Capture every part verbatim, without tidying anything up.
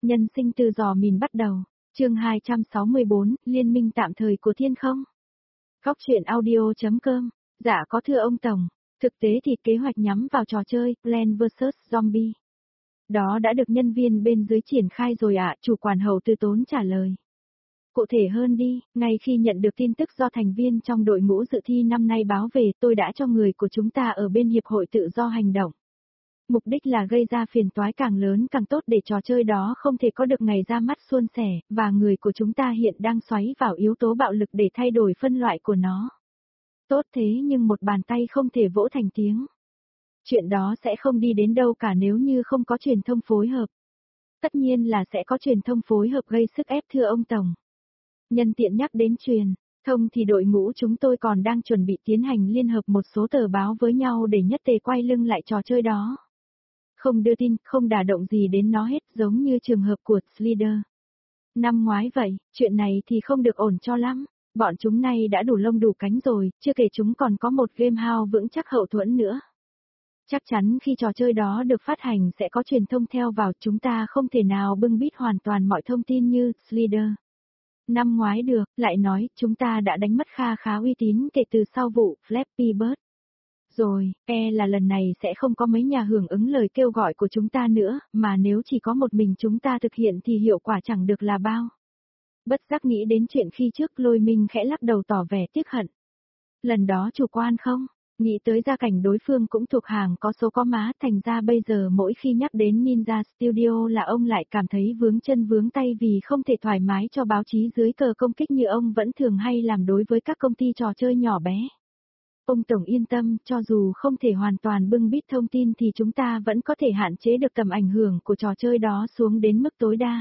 Nhân sinh từ giò mìn bắt đầu, chương hai trăm sáu mươi bốn, Liên minh tạm thời của thiên không. Góc truyện audio.com, dạ có thưa ông Tổng, thực tế thì kế hoạch nhắm vào trò chơi Plants vs Zombie. Đó đã được nhân viên bên dưới triển khai rồi ạ, chủ quản Hầu Tư Tốn trả lời. Cụ thể hơn đi, ngay khi nhận được tin tức do thành viên trong đội ngũ dự thi năm nay báo về, tôi đã cho người của chúng ta ở bên Hiệp hội Tự do hành động. Mục đích là gây ra phiền toái càng lớn càng tốt để trò chơi đó không thể có được ngày ra mắt suôn sẻ, và người của chúng ta hiện đang xoáy vào yếu tố bạo lực để thay đổi phân loại của nó. Tốt thế nhưng một bàn tay không thể vỗ thành tiếng. Chuyện đó sẽ không đi đến đâu cả nếu như không có truyền thông phối hợp. Tất nhiên là sẽ có truyền thông phối hợp gây sức ép thưa ông Tổng. Nhân tiện nhắc đến truyền thông thì đội ngũ chúng tôi còn đang chuẩn bị tiến hành liên hợp một số tờ báo với nhau để nhất tề quay lưng lại trò chơi đó. Không đưa tin, không đả động gì đến nó hết, giống như trường hợp của Slider. Năm ngoái vậy, chuyện này thì không được ổn cho lắm. Bọn chúng này đã đủ lông đủ cánh rồi, chưa kể chúng còn có một game house vững chắc hậu thuẫn nữa. Chắc chắn khi trò chơi đó được phát hành sẽ có truyền thông theo vào, chúng ta không thể nào bưng bít hoàn toàn mọi thông tin như Slider. Năm ngoái được, lại nói, chúng ta đã đánh mất kha khá uy tín kể từ sau vụ Flappy Bird. Rồi, e là lần này sẽ không có mấy nhà hưởng ứng lời kêu gọi của chúng ta nữa, mà nếu chỉ có một mình chúng ta thực hiện thì hiệu quả chẳng được là bao. Bất giác nghĩ đến chuyện khi trước, Lôi Minh khẽ lắc đầu tỏ vẻ tiếc hận. Lần đó chủ quan không? Nghĩ tới gia cảnh đối phương cũng thuộc hàng có số có má, thành ra bây giờ mỗi khi nhắc đến Ninja Studio là ông lại cảm thấy vướng chân vướng tay vì không thể thoải mái cho báo chí dưới cờ công kích như ông vẫn thường hay làm đối với các công ty trò chơi nhỏ bé. Ông Tổng yên tâm, cho dù không thể hoàn toàn bưng bít thông tin thì chúng ta vẫn có thể hạn chế được tầm ảnh hưởng của trò chơi đó xuống đến mức tối đa.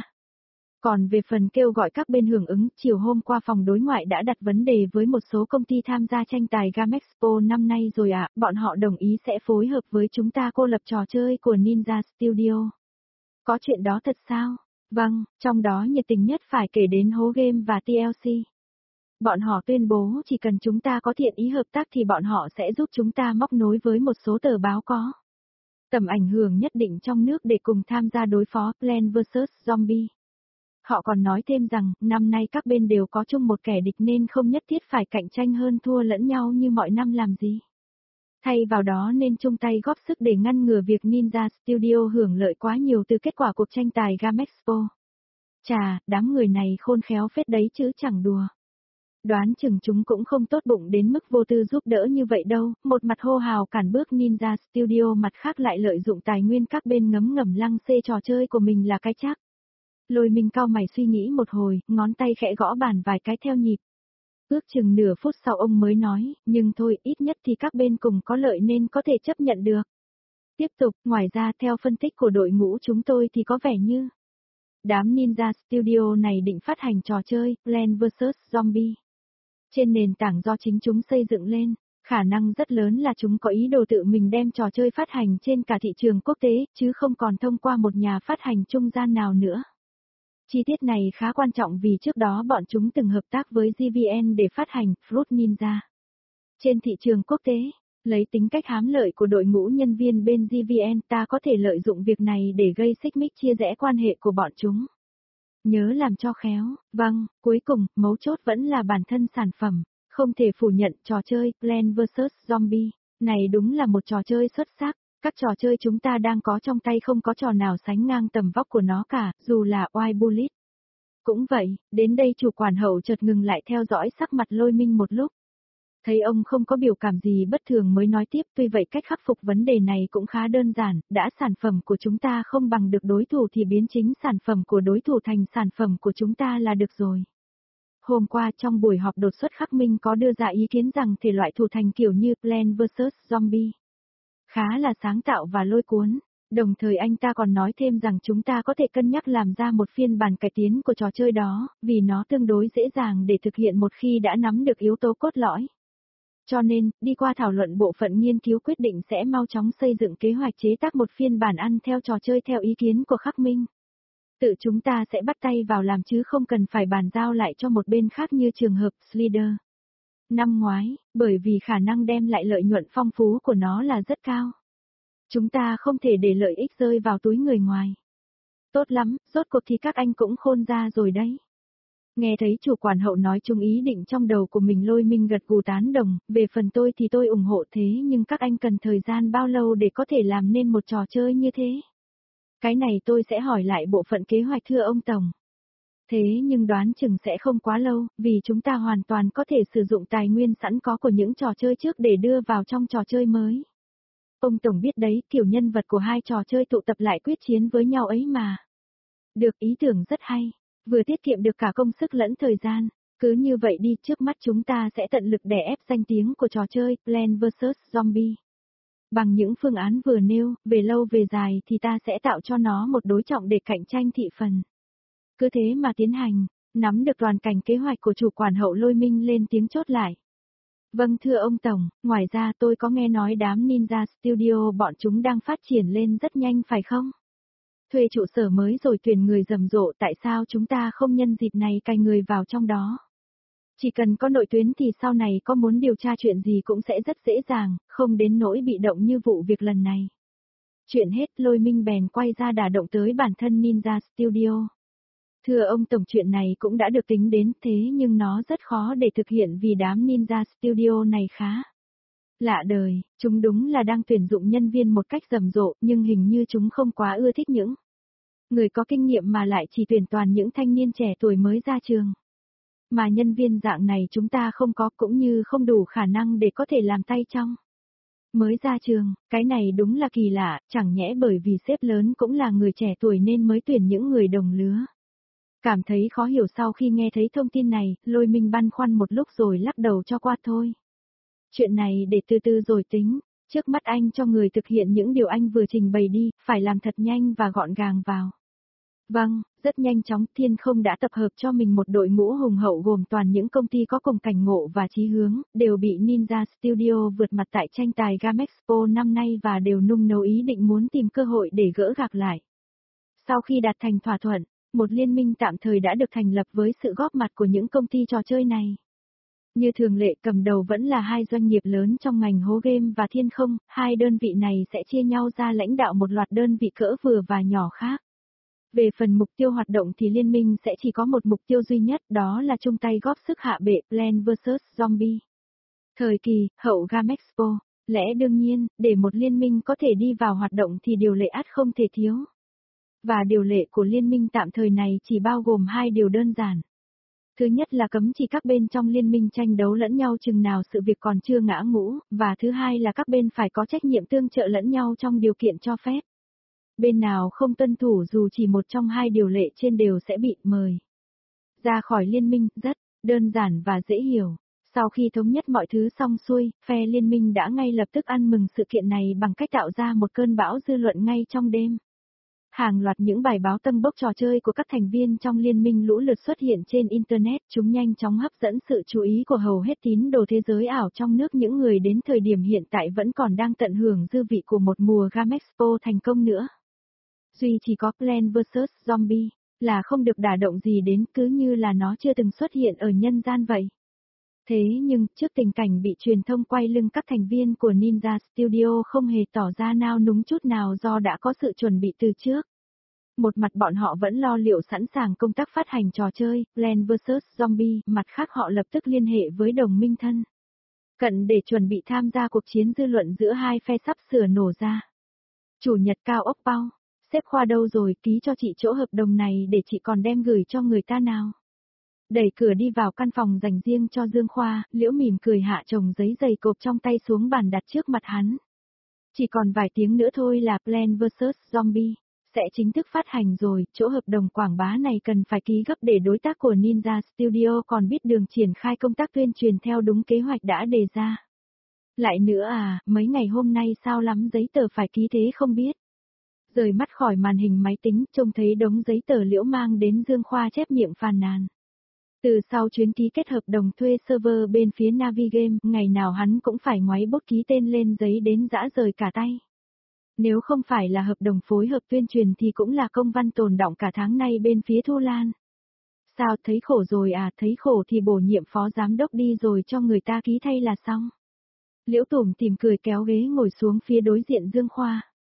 Còn về phần kêu gọi các bên hưởng ứng, chiều hôm qua phòng đối ngoại đã đặt vấn đề với một số công ty tham gia tranh tài Gamexpo năm nay rồi ạ, à, bọn họ đồng ý sẽ phối hợp với chúng ta cô lập trò chơi của Ninja Studio. Có chuyện đó thật sao? Vâng, trong đó nhiệt tình nhất phải kể đến Hố Game và tê lờ xê. Bọn họ tuyên bố chỉ cần chúng ta có thiện ý hợp tác thì bọn họ sẽ giúp chúng ta móc nối với một số tờ báo có tầm ảnh hưởng nhất định trong nước để cùng tham gia đối phó Plants vs Zombie. Họ còn nói thêm rằng, năm nay các bên đều có chung một kẻ địch nên không nhất thiết phải cạnh tranh hơn thua lẫn nhau như mọi năm làm gì. Thay vào đó nên chung tay góp sức để ngăn ngừa việc Ninja Studio hưởng lợi quá nhiều từ kết quả cuộc tranh tài Gamexpo. Chà, đám người này khôn khéo phết đấy chứ chẳng đùa. Đoán chừng chúng cũng không tốt bụng đến mức vô tư giúp đỡ như vậy đâu, một mặt hô hào cản bước Ninja Studio, mặt khác lại lợi dụng tài nguyên các bên ngấm ngầm lăng xê trò chơi của mình là cái chắc. Lôi Minh cau mày suy nghĩ một hồi, ngón tay khẽ gõ bàn vài cái theo nhịp. Ước chừng nửa phút sau ông mới nói, nhưng thôi, ít nhất thì các bên cùng có lợi nên có thể chấp nhận được. Tiếp tục, ngoài ra theo phân tích của đội ngũ chúng tôi thì có vẻ như đám Ninja Studio này định phát hành trò chơi Plants vs Zombie trên nền tảng do chính chúng xây dựng lên, khả năng rất lớn là chúng có ý đồ tự mình đem trò chơi phát hành trên cả thị trường quốc tế, chứ không còn thông qua một nhà phát hành trung gian nào nữa. Chi tiết này khá quan trọng vì trước đó bọn chúng từng hợp tác với giê vê en để phát hành Fruit Ninja trên thị trường quốc tế. Lấy tính cách hám lợi của đội ngũ nhân viên bên giê vê en, ta có thể lợi dụng việc này để gây xích mích chia rẽ quan hệ của bọn chúng. Nhớ làm cho khéo, vâng, cuối cùng, mấu chốt vẫn là bản thân sản phẩm, không thể phủ nhận trò chơi Plants vs Zombie này đúng là một trò chơi xuất sắc. Các trò chơi chúng ta đang có trong tay không có trò nào sánh ngang tầm vóc của nó cả, dù là White Bullet. Cũng vậy, đến đây chủ quản Hậu chợt ngừng lại theo dõi sắc mặt Lôi Minh một lúc. Thấy ông không có biểu cảm gì bất thường mới nói tiếp, tuy vậy cách khắc phục vấn đề này cũng khá đơn giản, đã sản phẩm của chúng ta không bằng được đối thủ thì biến chính sản phẩm của đối thủ thành sản phẩm của chúng ta là được rồi. Hôm qua trong buổi họp đột xuất Khắc Minh có đưa ra ý kiến rằng thể loại thủ thành kiểu như Plants vs Zombie khá là sáng tạo và lôi cuốn, đồng thời anh ta còn nói thêm rằng chúng ta có thể cân nhắc làm ra một phiên bản cải tiến của trò chơi đó, vì nó tương đối dễ dàng để thực hiện một khi đã nắm được yếu tố cốt lõi. Cho nên, đi qua thảo luận bộ phận nghiên cứu quyết định sẽ mau chóng xây dựng kế hoạch chế tác một phiên bản ăn theo trò chơi theo ý kiến của Khắc Minh. Tự chúng ta sẽ bắt tay vào làm chứ không cần phải bàn giao lại cho một bên khác như trường hợp Slider. Năm ngoái, bởi vì khả năng đem lại lợi nhuận phong phú của nó là rất cao. Chúng ta không thể để lợi ích rơi vào túi người ngoài. Tốt lắm, rốt cuộc thì các anh cũng khôn ra rồi đấy. Nghe thấy chủ quản hậu nói chung ý định trong đầu của mình, Lôi Minh gật gù tán đồng, về phần tôi thì tôi ủng hộ, thế nhưng các anh cần thời gian bao lâu để có thể làm nên một trò chơi như thế? Cái này tôi sẽ hỏi lại bộ phận kế hoạch thưa ông Tổng. Thế nhưng đoán chừng sẽ không quá lâu, vì chúng ta hoàn toàn có thể sử dụng tài nguyên sẵn có của những trò chơi trước để đưa vào trong trò chơi mới. Ông Tổng biết đấy, kiểu nhân vật của hai trò chơi tụ tập lại quyết chiến với nhau ấy mà. Được, ý tưởng rất hay, vừa tiết kiệm được cả công sức lẫn thời gian. Cứ như vậy đi, trước mắt chúng ta sẽ tận lực đè ép danh tiếng của trò chơi Plants vs Zombie. Bằng những phương án vừa nêu, về lâu về dài thì ta sẽ tạo cho nó một đối trọng để cạnh tranh thị phần. Cứ thế mà tiến hành, nắm được toàn cảnh kế hoạch của chủ quản hậu, Lôi Minh lên tiếng chốt lại. Vâng thưa ông Tổng, ngoài ra tôi có nghe nói đám Ninja Studio bọn chúng đang phát triển lên rất nhanh phải không? Thuê trụ sở mới rồi tuyển người rầm rộ, tại sao chúng ta không nhân dịp này cài người vào trong đó? Chỉ cần có nội tuyến thì sau này có muốn điều tra chuyện gì cũng sẽ rất dễ dàng, không đến nỗi bị động như vụ việc lần này. Chuyện hết, Lôi Minh bèn quay ra đả động tới bản thân Ninja Studio. Thưa ông Tổng, chuyện này cũng đã được tính đến, thế nhưng nó rất khó để thực hiện vì đám Ninja Studio này khá lạ đời, chúng đúng là đang tuyển dụng nhân viên một cách rầm rộ, nhưng hình như chúng không quá ưa thích những người có kinh nghiệm mà lại chỉ tuyển toàn những thanh niên trẻ tuổi mới ra trường. Mà nhân viên dạng này chúng ta không có, cũng như không đủ khả năng để có thể làm tay trong. Mới ra trường, cái này đúng là kỳ lạ, chẳng nhẽ bởi vì sếp lớn cũng là người trẻ tuổi nên mới tuyển những người đồng lứa. Cảm thấy khó hiểu sau khi nghe thấy thông tin này, Lôi Minh băn khoăn một lúc rồi lắc đầu cho qua thôi. Chuyện này để từ từ rồi tính, trước mắt anh cho người thực hiện những điều anh vừa trình bày đi, phải làm thật nhanh và gọn gàng vào. Vâng, rất nhanh chóng, Thiên Không đã tập hợp cho mình một đội ngũ hùng hậu gồm toàn những công ty có cùng cảnh ngộ và chí hướng, đều bị Ninja Studio vượt mặt tại tranh tài Game Expo năm nay và đều nung nấu ý định muốn tìm cơ hội để gỡ gạc lại. Sau khi đạt thành thỏa thuận, một liên minh tạm thời đã được thành lập với sự góp mặt của những công ty trò chơi này. Như thường lệ, cầm đầu vẫn là hai doanh nghiệp lớn trong ngành hố game và Thiên Không, hai đơn vị này sẽ chia nhau ra lãnh đạo một loạt đơn vị cỡ vừa và nhỏ khác. Về phần mục tiêu hoạt động thì liên minh sẽ chỉ có một mục tiêu duy nhất, đó là chung tay góp sức hạ bệ Plants vs Zombie. Thời kỳ, hậu Game Expo, lẽ đương nhiên, để một liên minh có thể đi vào hoạt động thì điều lệ ắt không thể thiếu. Và điều lệ của liên minh tạm thời này chỉ bao gồm hai điều đơn giản. Thứ nhất là cấm chỉ các bên trong liên minh tranh đấu lẫn nhau chừng nào sự việc còn chưa ngã ngũ, và thứ hai là các bên phải có trách nhiệm tương trợ lẫn nhau trong điều kiện cho phép. Bên nào không tuân thủ dù chỉ một trong hai điều lệ trên đều sẽ bị mời ra khỏi liên minh, rất đơn giản và dễ hiểu. Sau khi thống nhất mọi thứ xong xuôi, phe liên minh đã ngay lập tức ăn mừng sự kiện này bằng cách tạo ra một cơn bão dư luận ngay trong đêm. Hàng loạt những bài báo tâng bốc trò chơi của các thành viên trong liên minh lũ lượt xuất hiện trên Internet, chúng nhanh chóng hấp dẫn sự chú ý của hầu hết tín đồ thế giới ảo trong nước, những người đến thời điểm hiện tại vẫn còn đang tận hưởng dư vị của một mùa Game Expo thành công nữa. Duy chỉ có Plants vs Zombie là không được đả động gì đến, cứ như là nó chưa từng xuất hiện ở nhân gian vậy. Thế nhưng, trước tình cảnh bị truyền thông quay lưng, các thành viên của Ninja Studio không hề tỏ ra nao núng chút nào do đã có sự chuẩn bị từ trước. Một mặt bọn họ vẫn lo liệu sẵn sàng công tác phát hành trò chơi, Plants vs Zombie, mặt khác họ lập tức liên hệ với đồng minh thân cận để chuẩn bị tham gia cuộc chiến dư luận giữa hai phe sắp sửa nổ ra. Chủ nhật Cao Ốc Bao, sếp Khoa đâu rồi, ký cho chị chỗ hợp đồng này để chị còn đem gửi cho người ta nào. Đẩy cửa đi vào căn phòng dành riêng cho Dương Khoa, Liễu mỉm cười hạ chồng giấy dày cộp trong tay xuống bàn đặt trước mặt hắn. Chỉ còn vài tiếng nữa thôi là Plants vs Zombie sẽ chính thức phát hành rồi, chỗ hợp đồng quảng bá này cần phải ký gấp để đối tác của Ninja Studio còn biết đường triển khai công tác tuyên truyền theo đúng kế hoạch đã đề ra. Lại nữa à, mấy ngày hôm nay sao lắm giấy tờ phải ký thế không biết. Rời mắt khỏi màn hình máy tính, trông thấy đống giấy tờ Liễu mang đến, Dương Khoa chép miệng phàn nàn. Từ sau chuyến ký kết hợp đồng thuê server bên phía Navigame, ngày nào hắn cũng phải ngoáy bút ký tên lên giấy đến dã rời cả tay. Nếu không phải là hợp đồng phối hợp tuyên truyền thì cũng là công văn tồn đọng cả tháng nay bên phía Thu Lan. Sao, thấy khổ rồi à, thấy khổ thì bổ nhiệm phó giám đốc đi rồi cho người ta ký thay là xong. Liễu tủm tỉm cười kéo ghế ngồi xuống phía đối diện Dương Khoa.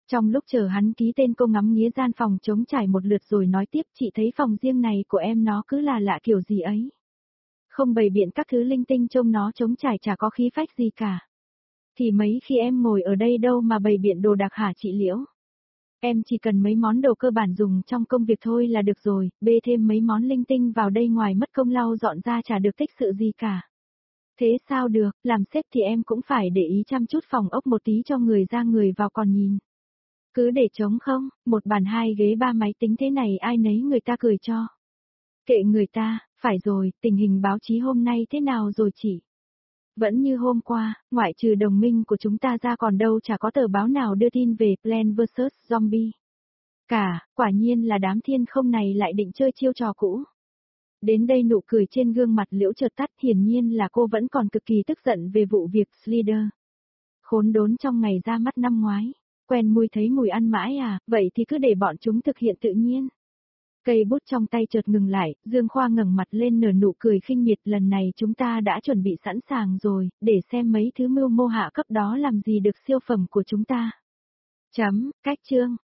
Trong lúc chờ hắn ký tên cô ngắm nghía gian phòng trống trải một lượt rồi nói tiếp, chị thấy phòng riêng này của em nó cứ là lạ kiểu gì ấy. Không bày biện các thứ linh tinh trông nó trống trải chả có khí phách gì cả. Thì mấy khi em ngồi ở đây đâu mà bày biện đồ đạc hả chị Liễu? Em chỉ cần mấy món đồ cơ bản dùng trong công việc thôi là được rồi, bê thêm mấy món linh tinh vào đây ngoài mất công lau dọn ra chả được tích sự gì cả. Thế sao được, làm sếp thì em cũng phải để ý chăm chút phòng ốc một tí cho người ra người vào còn nhìn. Cứ để trống không, một bàn hai ghế ba máy tính thế này ai nấy người ta cười cho. Kệ người ta, phải rồi, tình hình báo chí hôm nay thế nào rồi chị? Vẫn như hôm qua, ngoại trừ đồng minh của chúng ta ra còn đâu chả có tờ báo nào đưa tin về Plants versus. Zombie. Cả, quả nhiên là đám thiên không này lại định chơi chiêu trò cũ. Đến đây nụ cười trên gương mặt Liễu chợt tắt, hiển nhiên là cô vẫn còn cực kỳ tức giận về vụ việc Slider. Khốn đốn trong ngày ra mắt năm ngoái. Quen mùi thấy mùi ăn mãi à, vậy thì cứ để bọn chúng thực hiện tự nhiên. Cây bút trong tay chợt ngừng lại, Dương Khoa ngẩng mặt lên nở nụ cười khinh miệt, lần này chúng ta đã chuẩn bị sẵn sàng rồi, để xem mấy thứ mưu mô hạ cấp đó làm gì được siêu phẩm của chúng ta. Chấm, cách chương.